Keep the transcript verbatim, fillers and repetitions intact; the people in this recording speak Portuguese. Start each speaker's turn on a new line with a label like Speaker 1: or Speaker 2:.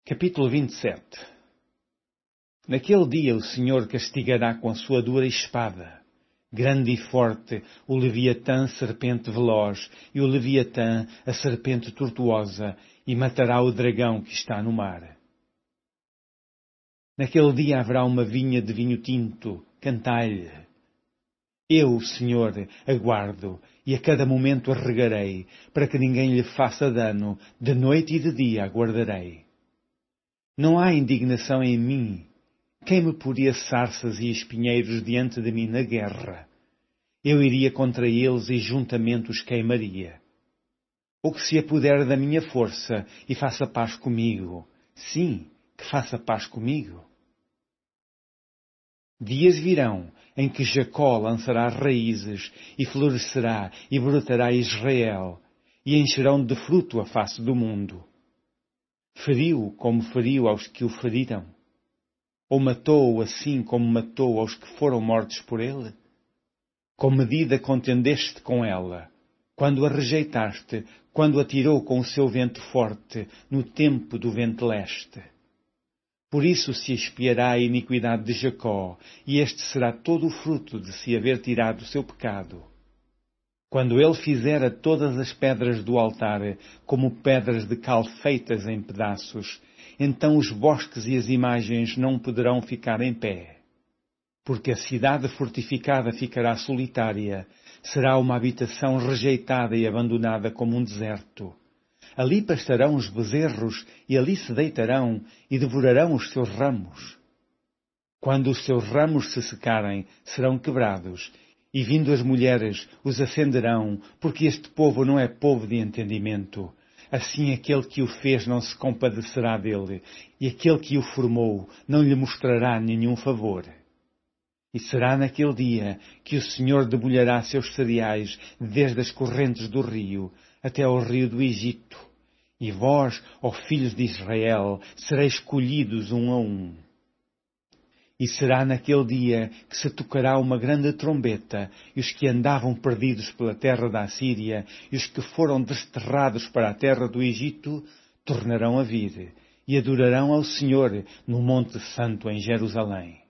Speaker 1: Capítulo vinte e sete. Naquele dia o Senhor castigará com a sua dura espada, grande e forte, o Leviatã, serpente veloz, e o Leviatã, a serpente tortuosa, e matará o dragão que está no mar. Naquele dia haverá uma vinha de vinho tinto, cantai-lhe. Eu, o Senhor, aguardo, e a cada momento a regarei, para que ninguém lhe faça dano, de noite e de dia aguardarei. Não há indignação em mim. Quem me poria sarças e espinheiros diante de mim na guerra? Eu iria contra eles e juntamente os queimaria. Ou que se apoder da minha força e faça paz comigo. Sim, que faça paz comigo. Dias virão em que Jacó lançará raízes e florescerá e brotará Israel, e encherão de fruto a face do mundo. Feriu como feriu aos que o feriram? Ou matou assim como matou aos que foram mortos por ele? Com medida contendeste com ela, quando a rejeitaste, quando a tirou com o seu vento forte, no tempo do vento leste. Por isso se expiará a iniquidade de Jacó, e este será todo o fruto de se haver tirado o seu pecado. Quando ele fizera todas as pedras do altar como pedras de cal feitas em pedaços, então os bosques e as imagens não poderão ficar em pé. Porque a cidade fortificada ficará solitária, será uma habitação rejeitada e abandonada como um deserto. Ali pastarão os bezerros e ali se deitarão e devorarão os seus ramos. Quando os seus ramos se secarem, serão quebrados, e vindo as mulheres os acenderão, porque este povo não é povo de entendimento. Assim aquele que o fez não se compadecerá dele, e aquele que o formou não lhe mostrará nenhum favor. E será naquele dia que o Senhor debulhará seus cereais desde as correntes do rio até ao rio do Egito. E vós, ó filhos de Israel, sereis colhidos um a um. E será naquele dia que se tocará uma grande trombeta, e os que andavam perdidos pela terra da Assíria, e os que foram desterrados para a terra do Egito, tornarão a vir, e adorarão ao Senhor no Monte Santo em Jerusalém.